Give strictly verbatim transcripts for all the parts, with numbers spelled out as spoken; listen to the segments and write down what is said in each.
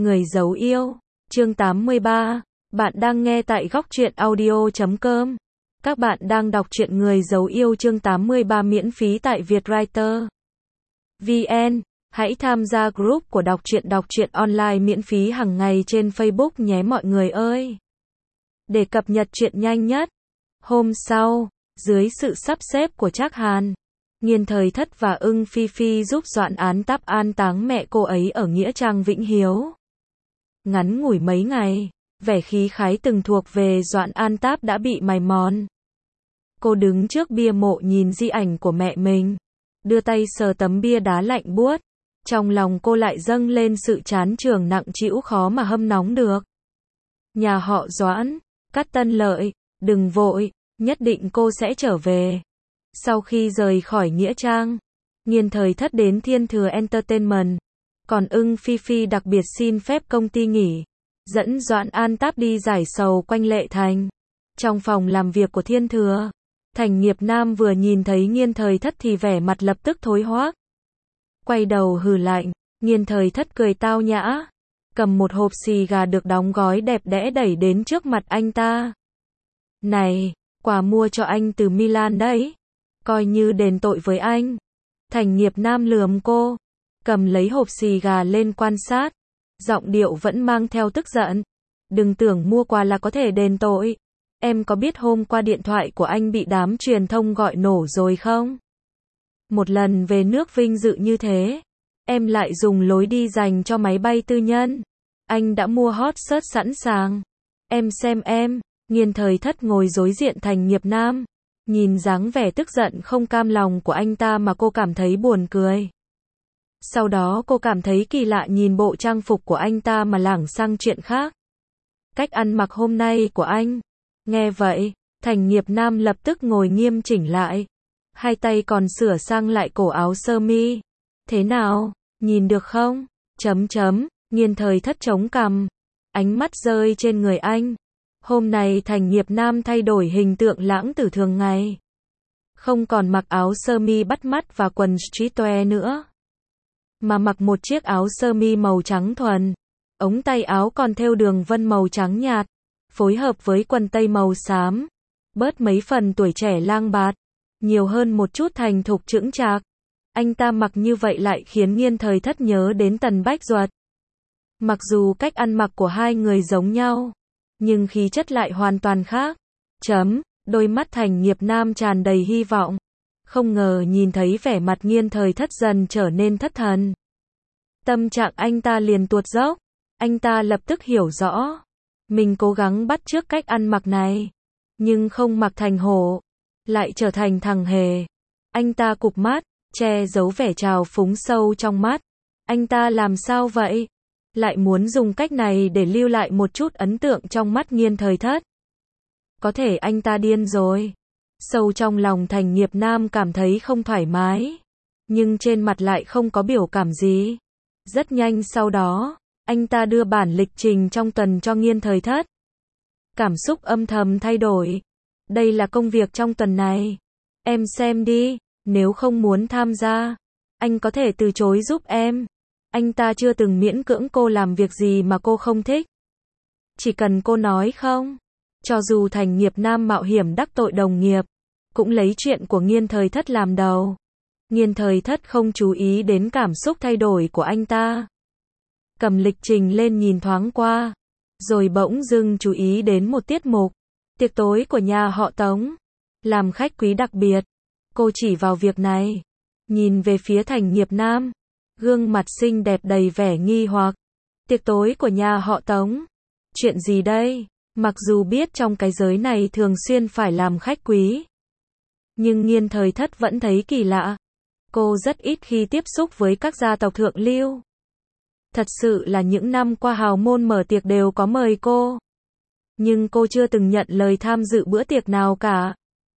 Người giấu yêu, chương tám mươi ba. Bạn đang nghe tại góc truyện audio chấm com. Các bạn đang đọc truyện Người giấu yêu chương tám mươi ba miễn phí tại Vietwriter vê en. Hãy tham gia group của đọc truyện đọc truyện online miễn phí hàng ngày trên Facebook nhé mọi người ơi. Để cập nhật truyện nhanh nhất. Hôm sau, dưới sự sắp xếp của Trác Hàn, Nghiên Thời Thất và Ưng Phi Phi giúp Doãn Án Táp an táng mẹ cô ấy ở nghĩa trang Vĩnh Hiếu. Ngắn ngủi mấy ngày, vẻ khí khái từng thuộc về Doãn An Táp đã bị mài mòn. Cô đứng trước bia mộ nhìn di ảnh của mẹ mình, đưa tay sờ tấm bia đá lạnh buốt. Trong lòng cô lại dâng lên sự chán chường nặng trĩu khó mà hâm nóng được. Nhà họ Doãn, Cát Tân Lợi, đừng vội, nhất định cô sẽ trở về. Sau khi rời khỏi nghĩa trang, Nghiên Thời Thất đến Thiên Thừa Entertainment, còn Ưng Phi Phi đặc biệt xin phép công ty nghỉ, dẫn Doãn An Táp đi giải sầu quanh Lệ Thành. Trong phòng làm việc của Thiên Thừa, Thành Nghiệp Nam vừa nhìn thấy Nghiên Thời Thất thì vẻ mặt lập tức thối hoác. Quay đầu hừ lạnh, Nghiên Thời Thất cười tao nhã, cầm một hộp xì gà được đóng gói đẹp đẽ đẩy đến trước mặt anh ta. Này, quà mua cho anh từ Milan đấy, coi như đền tội với anh. Thành Nghiệp Nam lườm cô, cầm lấy hộp xì gà lên quan sát, giọng điệu vẫn mang theo tức giận. Đừng tưởng mua quà là có thể đền tội. Em có biết hôm qua điện thoại của anh bị đám truyền thông gọi nổ rồi không? Một lần về nước vinh dự như thế, em lại dùng lối đi dành cho máy bay tư nhân. Anh đã mua hot search sẵn sàng. Em xem em. Nghiên Thời Thất ngồi đối diện Thành Nghiệp Nam, nhìn dáng vẻ tức giận không cam lòng của anh ta mà cô cảm thấy buồn cười. Sau đó cô cảm thấy kỳ lạ nhìn bộ trang phục của anh ta mà lảng sang chuyện khác. Cách ăn mặc hôm nay của anh. Nghe vậy, Thành Nghiệp Nam lập tức ngồi nghiêm chỉnh lại. Hai tay còn sửa sang lại cổ áo sơ mi. Thế nào, nhìn được không? Chấm chấm, Nghiên Thời Thất chống cằm. Ánh mắt rơi trên người anh. Hôm nay Thành Nghiệp Nam thay đổi hình tượng lãng tử thường ngày. Không còn mặc áo sơ mi bắt mắt và quần streetwear nữa, mà mặc một chiếc áo sơ mi màu trắng thuần. Ống tay áo còn thêu đường vân màu trắng nhạt, phối hợp với quần tây màu xám. Bớt mấy phần tuổi trẻ lang bạt, nhiều hơn một chút thành thục chững chạc. Anh ta mặc như vậy lại khiến Nghiên Thời Thất nhớ đến Tần Bách Duật. Mặc dù cách ăn mặc của hai người giống nhau, nhưng khí chất lại hoàn toàn khác. Chấm, đôi mắt Thành Nghiệp Nam tràn đầy hy vọng. Không ngờ nhìn thấy vẻ mặt Nghiên Thời Thất dần trở nên thất thần. Tâm trạng anh ta liền tuột dốc. Anh ta lập tức hiểu rõ. Mình cố gắng bắt chước cách ăn mặc này, nhưng không mặc thành hổ, lại trở thành thằng hề. Anh ta cụp mắt, che giấu vẻ trào phúng sâu trong mắt. Anh ta làm sao vậy? Lại muốn dùng cách này để lưu lại một chút ấn tượng trong mắt Nghiên Thời Thất. Có thể anh ta điên rồi. Sâu trong lòng Thành Nghiệp Nam cảm thấy không thoải mái, nhưng trên mặt lại không có biểu cảm gì. Rất nhanh sau đó, anh ta đưa bản lịch trình trong tuần cho Nghiên Thời Thất. Cảm xúc âm thầm thay đổi. Đây là công việc trong tuần này. Em xem đi, nếu không muốn tham gia, anh có thể từ chối giúp em. Anh ta chưa từng miễn cưỡng cô làm việc gì mà cô không thích. Chỉ cần cô nói không. Cho dù Thành Nghiệp Nam mạo hiểm đắc tội đồng nghiệp, cũng lấy chuyện của Nghiên Thời Thất làm đầu. Nghiên Thời Thất không chú ý đến cảm xúc thay đổi của anh ta. Cầm lịch trình lên nhìn thoáng qua, rồi bỗng dưng chú ý đến một tiết mục. Tiệc tối của nhà họ Tống. Làm khách quý đặc biệt. Cô chỉ vào việc này, nhìn về phía Thành Nghiệp Nam. Gương mặt xinh đẹp đầy vẻ nghi hoặc. Tiệc tối của nhà họ Tống. Chuyện gì đây? Mặc dù biết trong cái giới này thường xuyên phải làm khách quý, nhưng Nghiên Thời Thất vẫn thấy kỳ lạ. Cô rất ít khi tiếp xúc với các gia tộc thượng lưu. Thật sự là những năm qua hào môn mở tiệc đều có mời cô, nhưng cô chưa từng nhận lời tham dự bữa tiệc nào cả.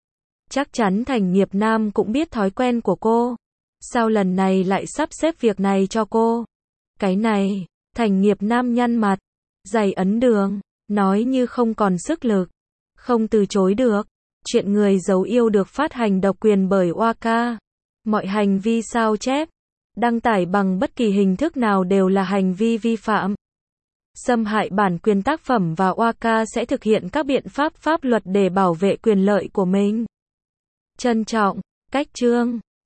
Chắc chắn Thành Nghiệp Nam cũng biết thói quen của cô. Sao lần này lại sắp xếp việc này cho cô? Cái này, Thành Nghiệp Nam nhăn mặt, giày ấn đường, nói như không còn sức lực. Không từ chối được. Chuyện Người giấu yêu được phát hành độc quyền bởi Waka. Mọi hành vi sao chép, đăng tải bằng bất kỳ hình thức nào đều là hành vi vi phạm. xâm hại bản quyền tác phẩm và Waka sẽ thực hiện các biện pháp pháp luật để bảo vệ quyền lợi của mình. Trân trọng, Cách Chương.